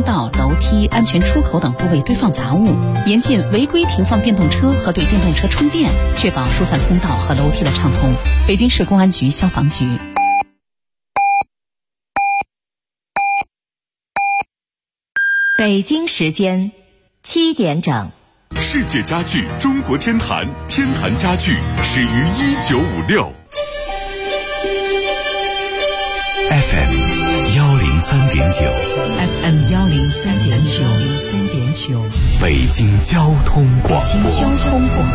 通道、楼梯、安全出口等部位堆放杂物，严禁违规停放电动车和对电动车充电，确保疏散通道和楼梯的畅通。北京市公安局消防局。 北京时间7点整。 世界家具中国天坛，天坛家具始于1956。FM 103.9，FM 103.9， 北京交通广播， 北京交通广播，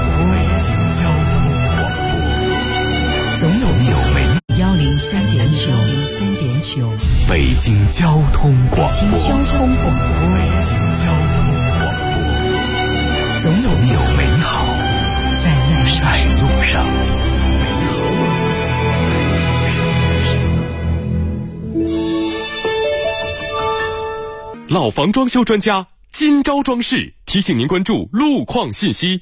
总有美103.9， 北京交通广播， 北京交通广播，总有美好在路上。 老房装修专家金招装饰提醒您关注路况信息。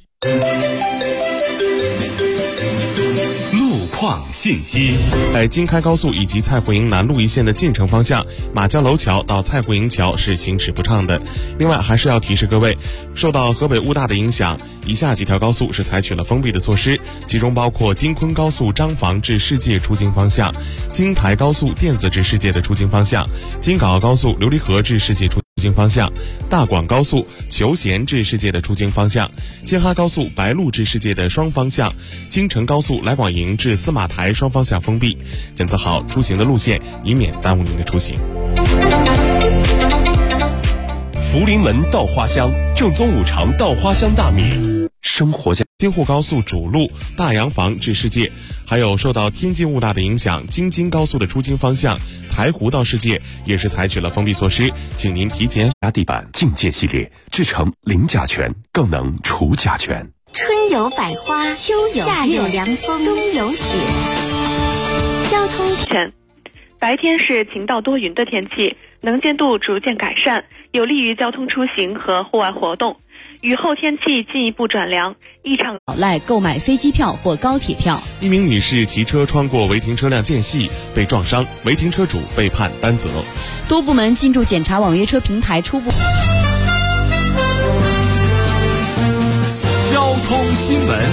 路况信息： 在京开高速以及蔡胡营南路一线的进城方向，马交楼桥到蔡胡营桥是行驶不畅的。另外，还是要提示各位，受到河北雾大的影响，以下几条高速是采取了封闭的措施，其中包括京昆高速张坊至世界出京方向、京台高速电子至世界的出京方向、京港澳高速琉璃河至世界出京方向、大广高速求贤至世界的出京方向、京哈高速白鹿至世界的双方向、京承高速来广营至司马台双方向封闭，检测好出行的路线，以免耽误您的出行。 福临门稻花香，正宗五常稻花香大米，生活家。 京沪高速主路大洋房至世界，还有受到天津雾大的影响，京津高速的出京方向台湖到世界也是采取了封闭措施，请您提前。 地板境界系列制成零甲醛，更能除甲醛。 春有百花，秋有夏有凉风，冬有雪。交通全，白天是晴到多云的天气，能见度逐渐改善，有利于交通出行和户外活动。雨后天气进一步转凉，异常赖购买飞机票或高铁票。 一名女士骑车穿过违停车辆间隙被撞伤，违停车主被判担责。 多部门进驻检查网约车平台初步。 交通新闻。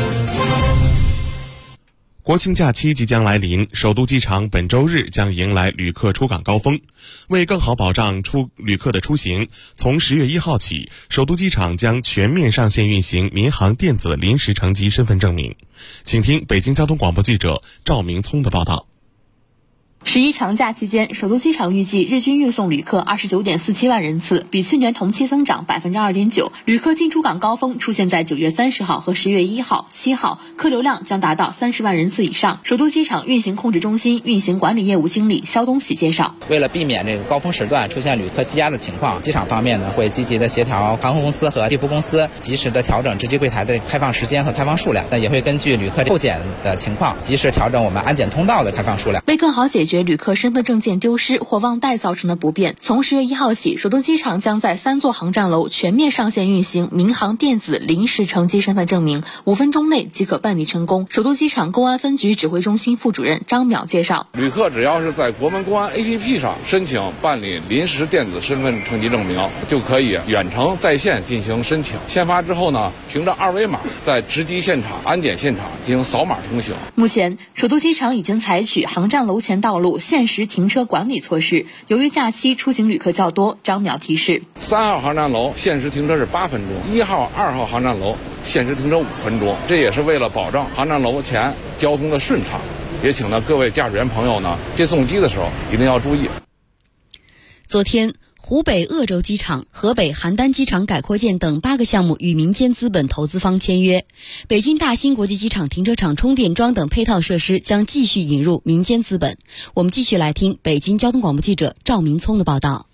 国庆假期即将来临，首都机场本周日将迎来旅客出港高峰。为更好保障旅客的出行，从10月1号起，首都机场将全面上线运行民航电子临时乘机身份证明。请听北京交通广播记者赵明聪的报道。 11长假期间，首都机场预计日均运送旅客29.47万人次，比去年同期增长2.9%。旅客进出港高峰出现在9月30号和10月1号、7号，客流量将达到30万人次以上。首都机场运行控制中心运行管理业务经理肖东喜介绍， 为了避免这个高峰时段出现旅客积压的情况，机场方面呢会积极的协调航空公司和地服公司，及时的调整值机柜台的开放时间和开放数量，也会根据旅客候检的情况，及时调整我们安检通道的开放数量。 为更好解决旅客身份证件丢失或忘带造成的不便，从10月1号起，首都机场将在3座航站楼全面上线运行民航电子临时乘机身份证明，5分钟内即可办理成功。首都机场公安分局指挥中心副主任张淼介绍， 旅客只要是在国门公安 APP 上申请办理临时电子身份乘机证明，就可以远程在线进行申请。签发之后呢，凭着二维码在值机现场、安检现场进行扫码通行。 目前，首都机场已经采取航站楼前道路限时停车管理措施。由于假期出行旅客较多，张淼提示 ，3号航站楼限时停车是8分钟，1号、2号航站楼限时停车5分钟，这也是为了保障航站楼前交通的顺畅。也请呢各位驾驶员朋友呢，接送机的时候一定要注意。 昨天，湖北鄂州机场、河北邯郸机场改扩建等8个项目与民间资本投资方签约。北京大兴国际机场停车场充电桩等配套设施将继续引入民间资本。我们继续来听北京交通广播记者赵明聪的报道。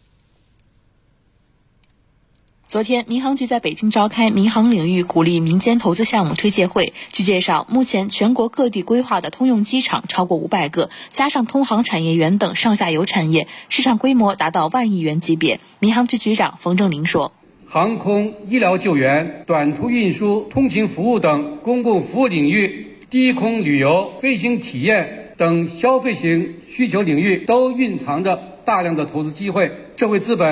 昨天，民航局在北京召开民航领域鼓励民间投资项目推介会。据介绍，目前全国各地规划的通用机场超过500个，加上通航产业园等上下游产业，市场规模达到万亿元级别。民航局局长冯正林说， 航空、医疗救援、短途运输、通勤服务等公共服务领域，低空旅游、飞行体验等消费型需求领域都蕴藏着大量的投资机会。社会资本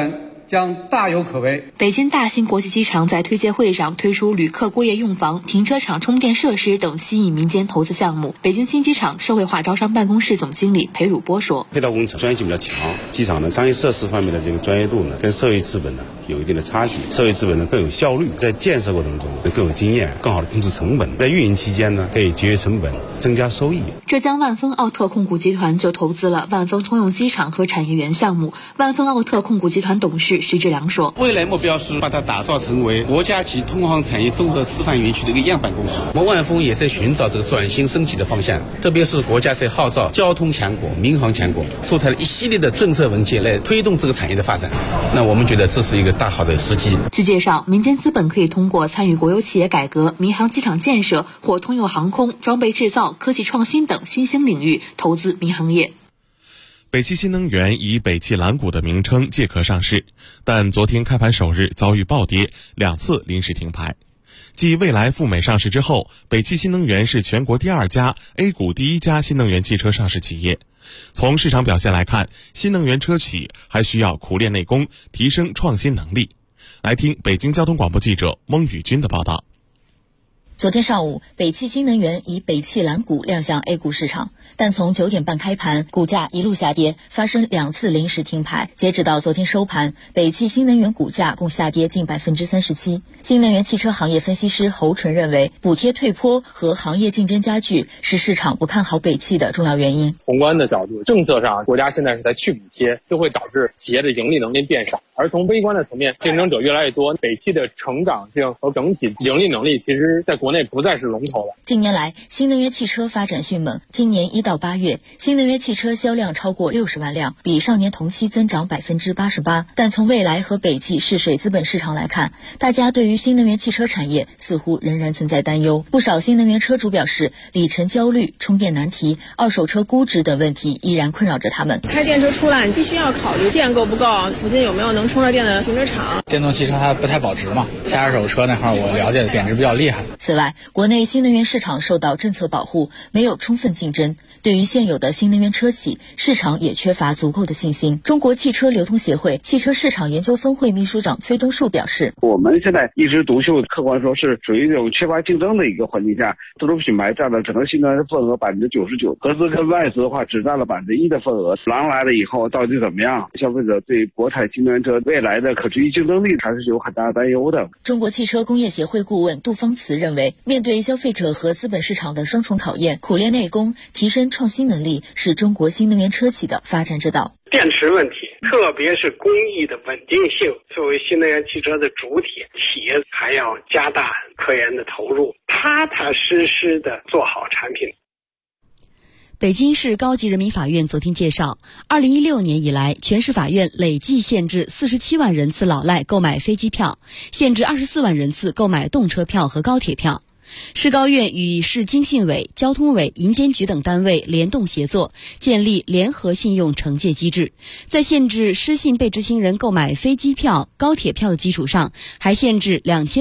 将大有可为。 北京大兴国际机场在推介会上推出旅客过夜用房、停车场充电设施等吸引民间投资项目。北京新机场社会化招商办公室总经理裴汝波说：“ 配套工程专业性比较强，机场的商业设施方面的这个专业度呢，跟社会资本呢有一定的差距。社会资本呢更有效率，在建设过程中更有经验，更好的控制成本，在运营期间呢可以节约成本，增加收益。” 浙江万丰奥特控股集团就投资了万丰通用机场和产业园项目。万丰奥特控股集团董事徐志良说：“ 未来目标是把它打造成为国家级通航产业综合示范园区的一个样板公司。我们万丰也在寻找这个转型升级的方向，特别是国家在号召交通强国、民航强国，出台了一系列的政策文件来推动这个产业的发展。那我们觉得这是一个大好的时机。” 据介绍，民间资本可以通过参与国有企业改革、民航机场建设或通用航空、装备制造、科技创新等新兴领域投资民航业。 北汽新能源以北汽蓝股的名称借壳上市，但昨天开盘首日遭遇暴跌，2次临时停牌。继蔚来赴美上市之后，北汽新能源是全国第2家、A 股第1家新能源汽车上市企业。从市场表现来看，新能源车企还需要苦练内功，提升创新能力。来听北京交通广播记者孟宇军的报道。 昨天上午，北汽新能源以北汽蓝股亮相 A 股市场，但从9点半开盘，股价一路下跌，发生2次临时停牌。截止到昨天收盘，北汽新能源股价共下跌近37%。新能源汽车行业分析师侯纯认为，补贴退坡和行业竞争加剧是市场不看好北汽的重要原因。 宏观的角度，政策上国家现在是在去补贴，就会导致企业的盈利能力变少。而从微观的层面，竞争者越来越多，北汽的成长性和整体盈利能力其实在国内不再是龙头了。 近年来，新能源汽车发展迅猛。今年1到8月，新能源汽车销量超过60万辆，比上年同期增长88%。但从蔚来和北汽试水资本市场来看，大家对于新能源汽车产业似乎仍然存在担忧。不少新能源车主表示，里程焦虑、充电难题、二手车估值等问题依然困扰着他们。 开电车出来，你必须要考虑电够不够，附近有没有能充着电的停车场。 电动汽车它不太保值嘛，像二手车那块我了解的贬值比较厉害。 此外，国内新能源市场受到政策保护，没有充分竞争，对于现有的新能源车企，市场也缺乏足够的信心。中国汽车流通协会汽车市场研究分会秘书长崔东树表示， 我们现在一枝独秀，客观说是属于这种缺乏竞争的一个环境下，自主品牌占了整个新能源的份额99%，合资跟外资的话只占了1%的份额。狼来了以后到底怎么样？消费者对国产新能源车未来的可持续竞争力还是有很大的担忧的。 中国汽车工业协会顾问杜芳慈认为，面对消费者和资本市场的双重考验，苦练内功，提升创新能力是中国新能源车企的发展之道。 电池问题，特别是工艺的稳定性，作为新能源汽车的主体，企业还要加大科研的投入，踏踏实实的做好产品。 北京市高级人民法院昨天介绍，2016年以来，全市法院累计限制47万人次老赖购买飞机票，限制24万人次购买动车票和高铁票。市高院与市经信委、交通委、银监局等单位联动协作，建立联合信用惩戒机制。在限制失信被执行人购买飞机票、高铁票的基础上，还限制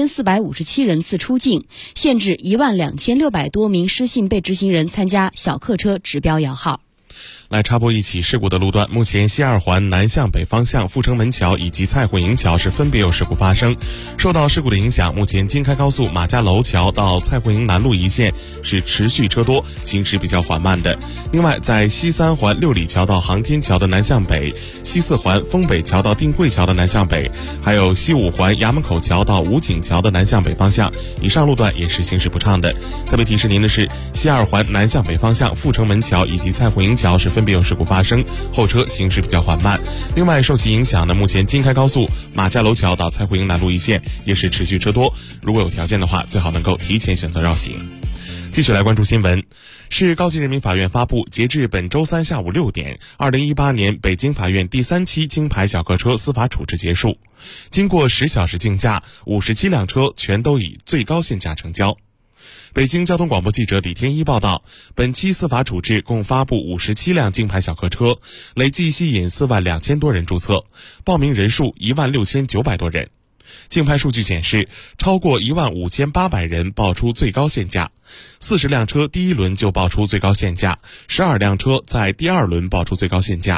2457人次出境，限制12600多名失信被执行人参加小客车指标摇号。 来插播一起事故的路段，目前西二环南向北方向阜成门桥以及蔡慧营桥是分别有事故发生。受到事故的影响，目前京开高速马家楼桥到蔡慧营南路一线是持续车多，行驶比较缓慢的。另外，在西三环六里桥到航天桥的南向北，西四环丰北桥到定贵桥的南向北，还有西五环衙门口桥到武警桥的南向北方向，以上路段也是行驶不畅的。特别提示您的是，西二环南向北方向阜成门桥以及蔡慧营桥是分别有事故发生，后车行驶比较缓慢。另外，受其影响呢，目前京开高速马家楼桥到蔡慧营南路一线也是持续车多，如果有条件的话，最好能够提前选择绕行。继续来关注新闻，市高级人民法院发布，截至本周三下午6点，2018年北京法院第3期京牌小客车司法处置结束，经过10小时竞价，57辆车全都以最高限价成交。北京交通广播记者李天一报道，本期司法处置共发布57辆京牌小客车，累计吸引4万2000多人注册，报名人数16900多人。竞拍数据显示，超过15800人报出最高限价，40辆车第一轮就报出最高限价，12辆车在第二轮报出最高限价。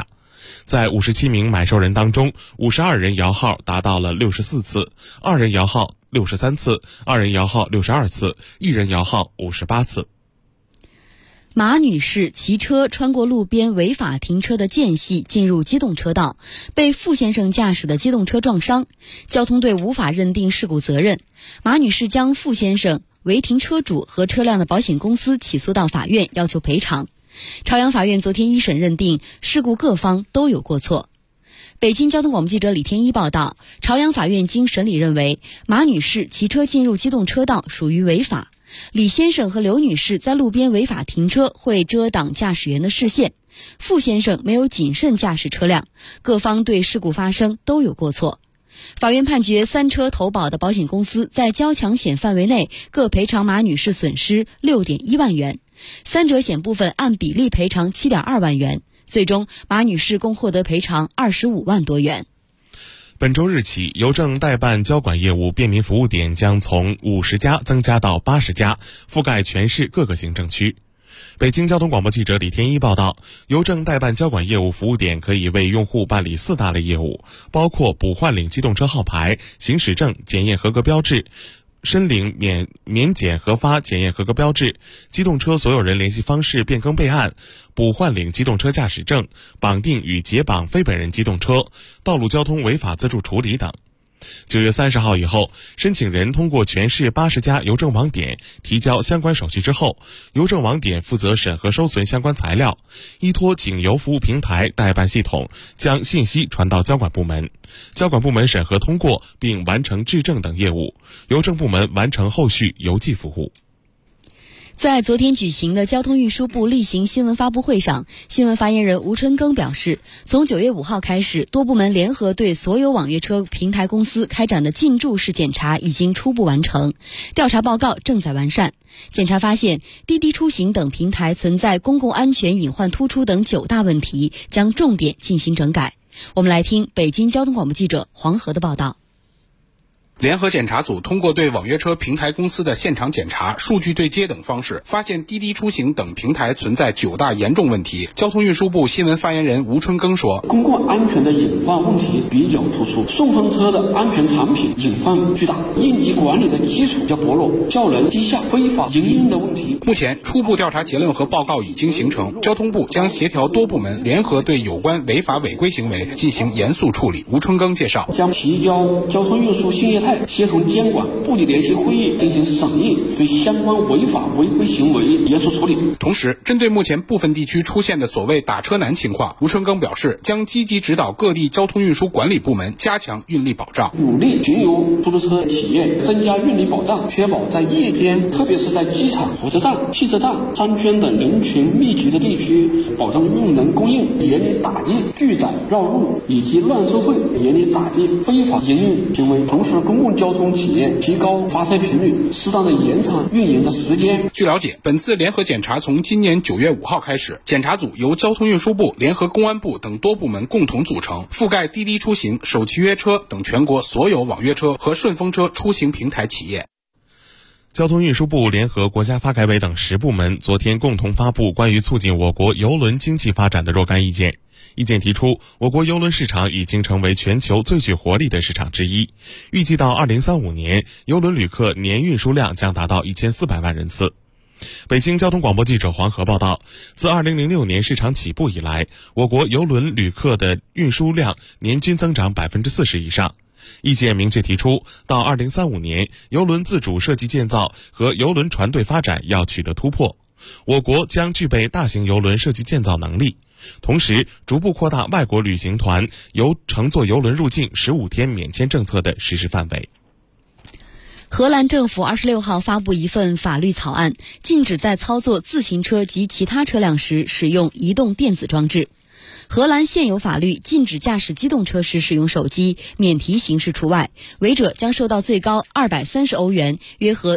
在57名买受人当中，52人摇号达到了64次，2人摇号63次，2人摇号62次，1人摇号58次。 马女士骑车穿过路边违法停车的间隙进入机动车道，被傅先生驾驶的机动车撞伤，交通队无法认定事故责任。马女士将傅先生、违停车主和车辆的保险公司起诉到法院，要求赔偿。朝阳法院昨天一审认定事故各方都有过错。北京交通广播记者李天一报道，朝阳法院经审理认为，马女士骑车进入机动车道属于违法。李先生和刘女士在路边违法停车会遮挡驾驶员的视线，傅先生没有谨慎驾驶车辆，各方对事故发生都有过错。法院判决3车投保的保险公司在交强险范围内各赔偿马女士损失 6.1 万元，3者险部分按比例赔偿 7.2 万元，最终马女士共获得赔偿25万多元。 本周日起，邮政代办交管业务便民服务点将从50家增加到80家，覆盖全市各个行政区。北京交通广播记者李天一报道，邮政代办交管业务服务点可以为用户办理4大类业务，包括补换领机动车号牌、行驶证检验合格标志、申领免检核发检验合格标志、机动车所有人联系方式变更备案、补换领机动车驾驶证、绑定与解绑非本人机动车、道路交通违法自助处理等。9月30号以后，申请人通过全市80家邮政网点提交相关手续之后，邮政网点负责审核收存相关材料，依托警邮服务平台代办系统将信息传到交管部门，交管部门审核通过并完成质证等业务，邮政部门完成后续邮寄服务。 在昨天举行的交通运输部例行新闻发布会上，新闻发言人吴春耕表示，从9月5号开始，多部门联合对所有网约车平台公司开展的进驻式检查已经初步完成，调查报告正在完善。检查发现，滴滴出行等平台存在公共安全隐患突出等9大问题，将重点进行整改。我们来听北京交通广播记者黄河的报道。 联合检查组通过对网约车平台公司的现场检查、数据对接等方式，发现滴滴出行等平台存在9大严重问题。交通运输部新闻发言人吴春耕说， 公共安全的隐患问题比较突出，顺风车的安全产品隐患巨大，应急管理的基础较薄弱，效能低下，非法营运的问题。 目前初步调查结论和报告已经形成，交通部将协调多部门联合对有关违法违规行为进行严肃处理。吴春耕介绍， 将提交交通运输新业态协同监管部级联席会议进行审议，对相关违法违规行为严肃处理。 同时，针对目前部分地区出现的所谓打车难情况，吴春耕表示，将积极指导各地交通运输管理部门加强运力保障， 鼓励巡游出租车企业增加运力保障，确保在夜间，特别是在机场、火车站、汽车站、商圈等人群密集的地区，保障运能供应，严厉打击拒载绕路以及乱收费，严厉打击非法营运行为。同时，公共交通企业提高发车频率，适当的延长运营的时间。 据了解，本次联合检查从今年9月5号开始，检查组由交通运输部联合公安部等多部门共同组成，覆盖滴滴出行、首汽约车等全国所有网约车和顺风车出行平台企业。 交通运输部联合国家发改委等10部门昨天共同发布关于促进我国邮轮经济发展的若干意见。意见提出，我国邮轮市场已经成为全球最具活力的市场之一，预计到2035年，邮轮旅客年运输量将达到1400万人次。北京交通广播记者黄河报道，自2006年市场起步以来，我国邮轮旅客的运输量年均增长40%以上。意见明确提出，到2035年，邮轮自主设计建造和邮轮船队发展要取得突破，我国将具备大型邮轮设计建造能力。同时，逐步扩大外国旅行团乘坐邮轮入境15天免签政策的实施范围。 荷兰政府26号发布一份法律草案，禁止在操作自行车及其他车辆时使用移动电子装置。荷兰现有法律禁止驾驶机动车时使用手机，免提刑事除外，违者将受到最高230欧元，约合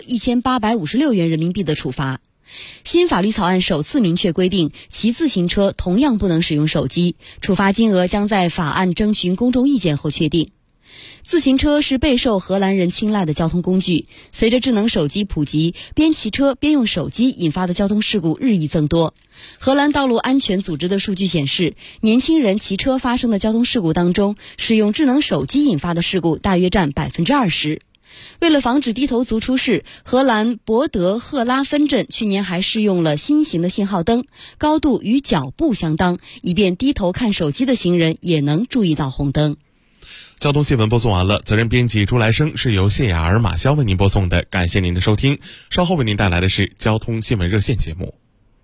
1856元人民币的处罚。新法律草案首次明确规定，骑自行车同样不能使用手机，处罚金额将在法案征询公众意见后确定。 自行车是备受荷兰人青睐的交通工具。随着智能手机普及，边骑车边用手机引发的交通事故日益增多。荷兰道路安全组织的数据显示，年轻人骑车发生的交通事故当中，使用智能手机引发的事故大约占20%。为了防止低头族出事，荷兰博德赫拉分镇去年还试用了新型的信号灯，高度与脚步相当，以便低头看手机的行人也能注意到红灯。 交通新闻播送完了，责任编辑朱来生，是由谢雅儿、马潇为您播送的，感谢您的收听。稍后为您带来的是交通新闻热线节目。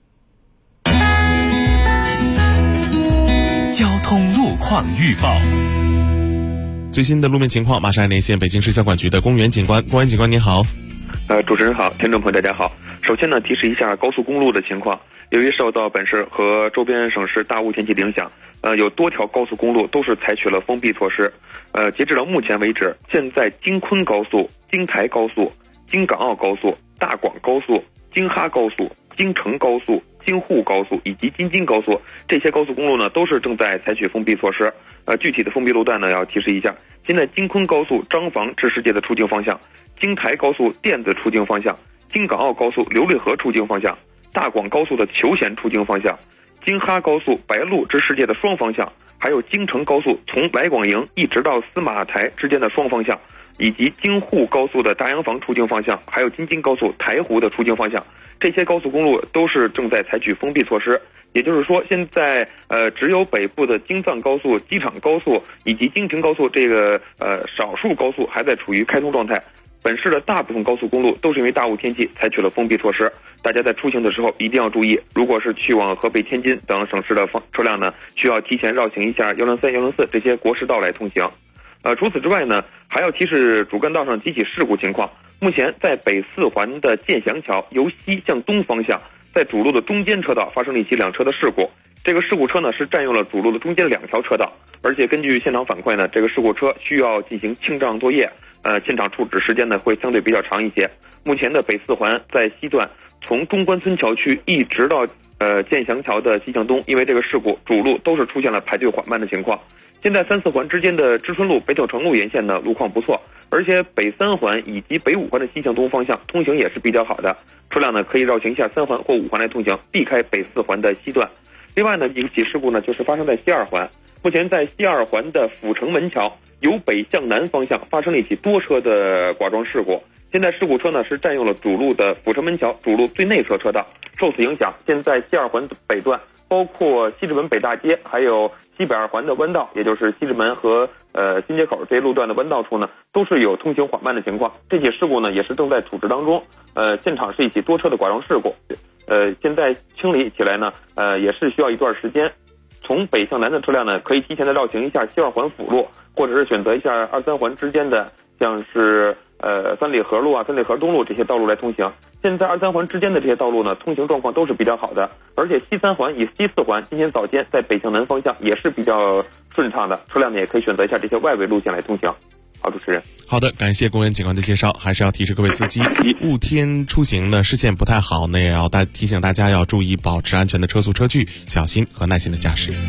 交通路况预报。 最新的路面情况，马上连线北京市交管局的公园警官。公园警官您好。 主持人好，听众朋友大家好。首先呢，提示一下高速公路的情况。由于受到本市和周边省市大雾天气的影响，有多条高速公路都是采取了封闭措施。截止到目前为止，现在京昆高速、京台高速、京港澳高速、大广高速、京哈高速、京承高速、京沪高速以及京津高速这些高速公路呢，都是正在采取封闭措施。具体的封闭路段呢，要提示一下：现在京昆高速张坊至世界的出境方向，京台高速甸子出境方向，京港澳高速流泪河出境方向，大广高速的求贤出境方向，京哈高速白鹿至世界的双方向，还有京承高速从来广营一直到司马台之间的双方向，以及京沪高速的大洋房出境方向，还有京津高速台湖的出境方向，这些高速公路都是正在采取封闭措施。也就是说，现在只有北部的京藏高速、机场高速以及京承高速这个少数高速还在处于开通状态。本市的大部分高速公路都是因为大雾天气采取了封闭措施，大家在出行的时候一定要注意。如果是去往河北、天津等省市的车辆呢，需要提前绕行一下103、104这些国市道来通行。除此之外呢，还要提示主干道上几起事故情况。目前在北四环的建祥桥由西向东方向，在主路的中间车道发生了一起两车的事故。这个事故车呢是占用了主路的中间2条车道，而且根据现场反馈呢，这个事故车需要进行清障作业，现场处置时间呢会相对比较长一些。目前的北四环在西段从中关村桥区一直到建祥桥的西向东，因为这个事故主路都是出现了排队缓慢的情况。现在3、4环之间的知春路、北九城路沿线呢路况不错，而且北3环以及北5环的西向东方向通行也是比较好的，车辆呢可以绕行一下3环或5环来通行，避开北4环的西段。另外呢，一起事故呢就是发生在西2环，目前在西2环的阜成门桥由北向南方向发生了一起多车的剐撞事故。现在事故车呢是占用了主路的阜成门桥主路最内侧车道，受此影响，现在西2环北段包括西直门北大街还有西北2环的弯道，也就是西直门和新街口这些路段的弯道处呢，都是有通行缓慢的情况。这起事故呢也是正在处置当中，现场是一起多车的剐撞事故，现在清理起来呢也是需要一段时间。从北向南的车辆呢可以提前的绕行一下西2环辅路，或者是选择一下2、3环之间的像是三里河路啊、三里河东路这些道路来通行。现在2、3环之间的这些道路呢，通行状况都是比较好的，而且西3环以西4环今天早间在北向南方向也是比较顺畅的，车辆呢也可以选择一下这些外围路线来通行。好，主持人。 好的，感谢公园警官的介绍。还是要提示各位司机，雾天出行呢视线不太好呢，也要提醒大家要注意保持安全的车速车距，小心和耐心的驾驶。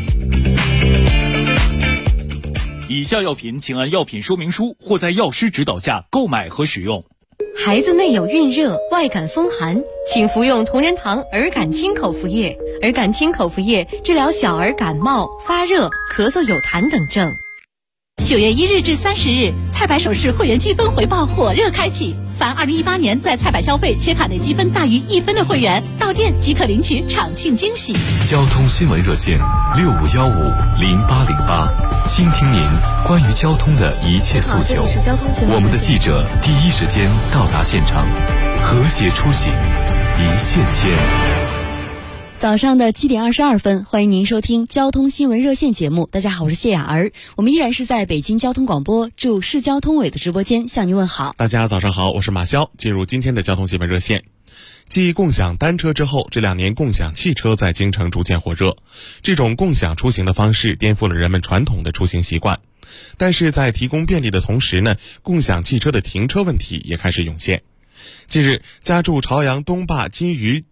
以下药品请按药品说明书或在药师指导下购买和使用。 孩子内有孕热、外感风寒，请服用同仁堂儿感清口服液。儿感清口服液治疗小儿感冒、发热、咳嗽有痰等症。 9月1日至30日，菜百首饰会员积分回报火热开启，凡2018年在菜百消费且卡内积分大于1分的会员，到店即可领取场庆惊喜。 交通新闻热线65150808，倾听您关于交通的一切诉求。我们的记者第一时间到达现场，和谐出行，一线牵。 早上的7点22分，欢迎您收听交通新闻热线节目。大家好，我是谢雅儿，我们依然是在北京交通广播驻市交通委的直播间向您问好。 大家早上好，我是马潇。进入今天的交通新闻热线。继共享单车之后，这2年共享汽车在京城逐渐火热。这种共享出行的方式颠覆了人们传统的出行习惯，但是在提供便利的同时呢，共享汽车的停车问题也开始涌现。近日，家住朝阳东坝金鱼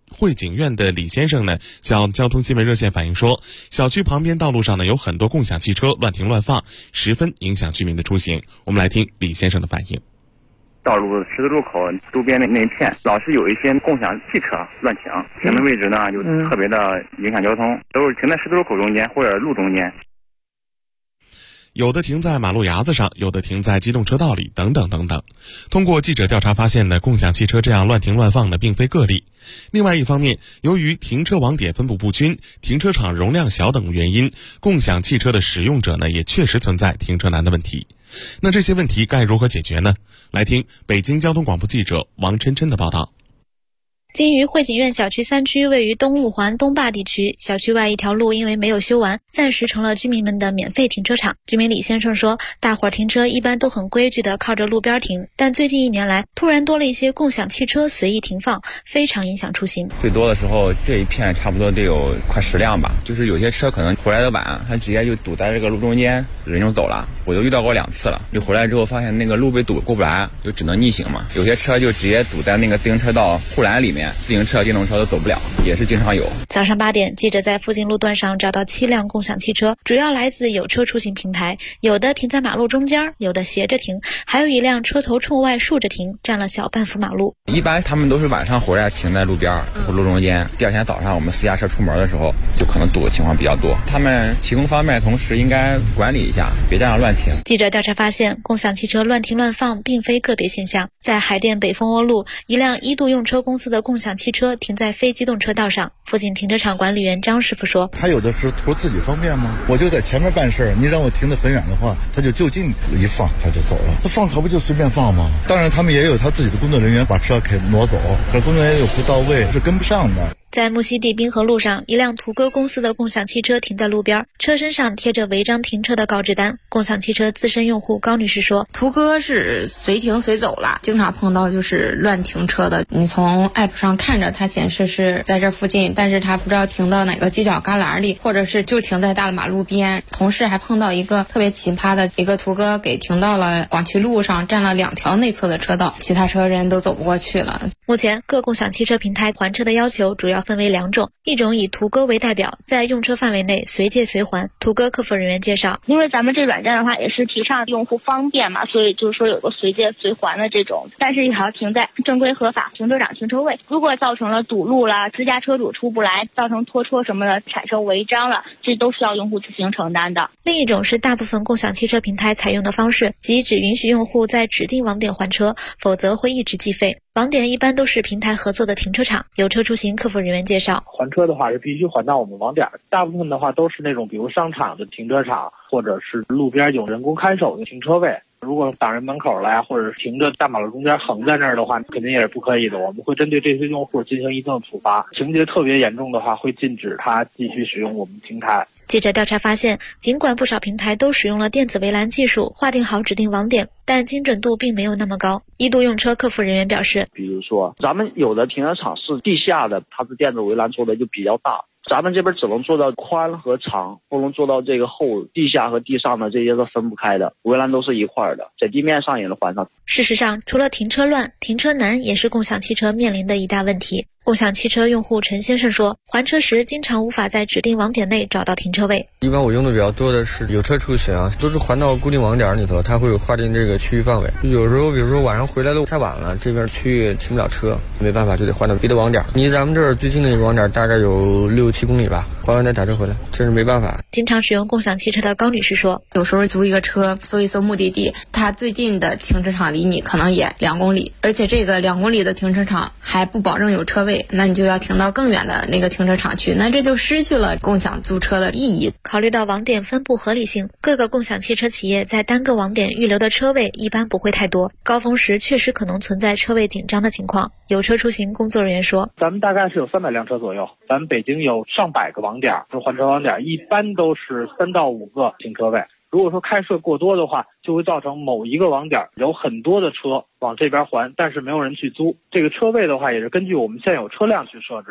汇景苑的李先生呢，向交通新闻热线反映说，小区旁边道路上呢有很多共享汽车乱停乱放，十分影响居民的出行。我们来听李先生的反应。 道路十字路口周边的那一片，老是有一些共享汽车乱停，停的位置呢就特别的影响交通，都是停在十字路口中间或者路中间。 有的停在马路牙子上，有的停在机动车道里，等等等等。通过记者调查发现呢，共享汽车这样乱停乱放的并非个例。另外一方面，由于停车网点分布不均、停车场容量小等原因，共享汽车的使用者呢也确实存在停车难的问题。那这些问题该如何解决呢？来听北京交通广播记者王琛琛的报道。 金隅汇景苑小区3区位于东五环东坝地区，小区外一条路因为没有修完，暂时成了居民们的免费停车场。居民李先生说，大伙儿停车一般都很规矩的靠着路边停，但最近1年来突然多了一些共享汽车随意停放，非常影响出行。 最多的时候这一片差不多得有快10辆吧，就是有些车可能回来的晚，它直接就堵在这个路中间，人就走了。我就遇到过2次了，就回来之后发现那个路被堵过不来，就只能逆行嘛。有些车就直接堵在那个自行车道护栏里面，自行车、电动车都走不了，也是经常有。 早上8点，记者在附近路段上找到7辆共享汽车，主要来自有车出行平台，有的停在马路中间，有的斜着停，还有一辆车头冲外竖着停，占了小半幅马路。 一般他们都是晚上回来停在路边或路中间，第二天早上我们私家车出门的时候，就可能堵的情况比较多。他们提供方便，同时应该管理一下，别这样乱停。 记者调查发现，共享汽车乱停乱放并非个别现象。在海淀北蜂窝路，一辆一度用车公司的共享汽车停在非机动车道上，附近停车场管理员张师傅说， 他有的是图自己方便吗？我就在前面办事，你让我停得很远的话，他就近一放他就走了，他放可不就随便放吗？当然他们也有他自己的工作人员把车给挪走，可工作人员有不到位，是跟不上的。 在木樨地滨河路上，一辆途歌公司的共享汽车停在路边，车身上贴着违章停车的告知单。共享汽车资深用户高女士说， 途歌是随停随走了，经常碰到就是乱停车的。你从 app 上看着它显示是在这附近，但是它不知道停到哪个犄角旮旯里，或者是就停在大马路边。同事还碰到一个特别奇葩的，一个途歌给停到了广渠路上，占了2条内侧的车道，其他车人都走不过去了。 目前各共享汽车平台还车的要求主要分为2种，一种以途歌为代表，在用车范围内随借随还。途歌客服人员介绍， 因为咱们这软件的话也是提倡用户方便嘛，所以就是说有个随借随还的这种，但是也要停在正规合法停车场停车位。如果造成了堵路了，私家车主出不来，造成拖车什么的，产生违章了，这都需要用户自行承担的。 另一种是大部分共享汽车平台采用的方式，即只允许用户在指定网点还车，否则会一直计费。网点一般都是平台合作的停车场。有车出行客服人员介绍， 还车的话是必须还到我们网点，大部分的话都是那种比如商场的停车场，或者是路边有人工看守的停车位。如果挡人门口来，或者停着大马路中间横在那儿的话，肯定也是不可以的。我们会针对这些用户进行一定的处罚，情节特别严重的话，会禁止他继续使用我们平台。 记者调查发现，尽管不少平台都使用了电子围栏技术，划定好指定网点，但精准度并没有那么高。一度用车客服人员表示， 比如说咱们有的停车场是地下的，它是电子围栏做的就比较大，咱们这边只能做到宽和长，不能做到这个厚，地下和地上的这些是分不开的，围栏都是一块的，在地面上也能还上。 事实上，除了停车乱，停车难也是共享汽车面临的一大问题。共享汽车用户陈先生说，还车时经常无法在指定网点内找到停车位。 一般我用的比较多的是有车出行啊，都是还到固定网点里头，它会有划定这个区域范围。有时候比如说晚上回来的太晚了，这边区域停不了车，没办法就得换到别的网点。离咱们这儿最近的一个网点大概有6-7公里吧，还完再打车回来，这是没办法。 经常使用共享汽车的高女士说， 有时候租一个车搜一搜目的地，它最近的停车场离你可能也2公里，而且这个2公里的停车场还不保证有车位，那你就要停到更远的那个停车场去，那这就失去了共享租车的意义。 考虑到网点分布合理性，各个共享汽车企业在单个网点预留的车位一般不会太多，高峰时确实可能存在车位紧张的情况。有车出行工作人员说， 咱们大概是有300辆车左右，咱们北京有上百个网点，就还车网点一般都是3到5个停车位。如果说开设过多的话，就会造成某一个网点有很多的车往这边还，但是没有人去租。这个车位的话，也是根据我们现有车辆去设置的。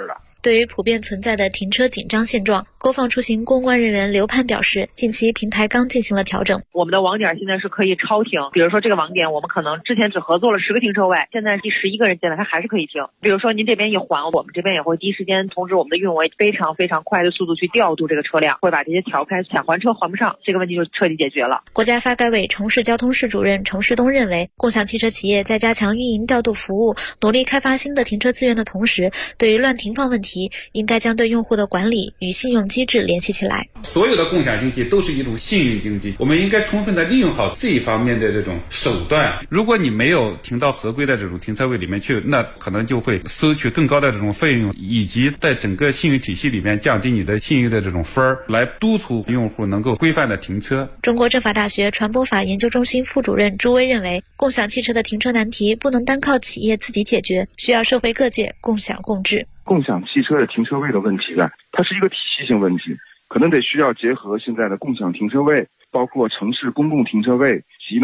对于普遍存在的停车紧张现状，国防出行公关人员刘盼表示，近期平台刚进行了调整。 我们的网点现在是可以超停，比如说这个网点我们可能之前只合作了10个停车位，现在第11个人进来他还是可以停。比如说您这边一还，我们这边也会第一时间通知我们的运维，非常非常快的速度去调度这个车辆，会把这些调开，想还车还不上，这个问题就彻底解决了。 国家发改委城市交通室主任程世东认为，共享汽车企业在加强运营调度服务，努力开发新的停车资源的同时，对于乱停放问题，应该将对用户的管理与信用机制联系起来。 所有的共享经济都是一种信用经济，我们应该充分的利用好这一方面的这种手段。如果你没有停到合规的这种停车位里面去，那可能就会收取更高的这种费用，以及在整个信用体系里面降低你的信用的这种分儿，来督促用户能够规范的停车。 中国政法大学传播法研究中心副主任朱威认为，共享汽车的停车难题不能单靠企业自己解决，需要社会各界共享共治。 共享汽车的停车位的问题呢，它是一个体系性问题，可能得需要结合现在的共享停车位，包括城市公共停车位及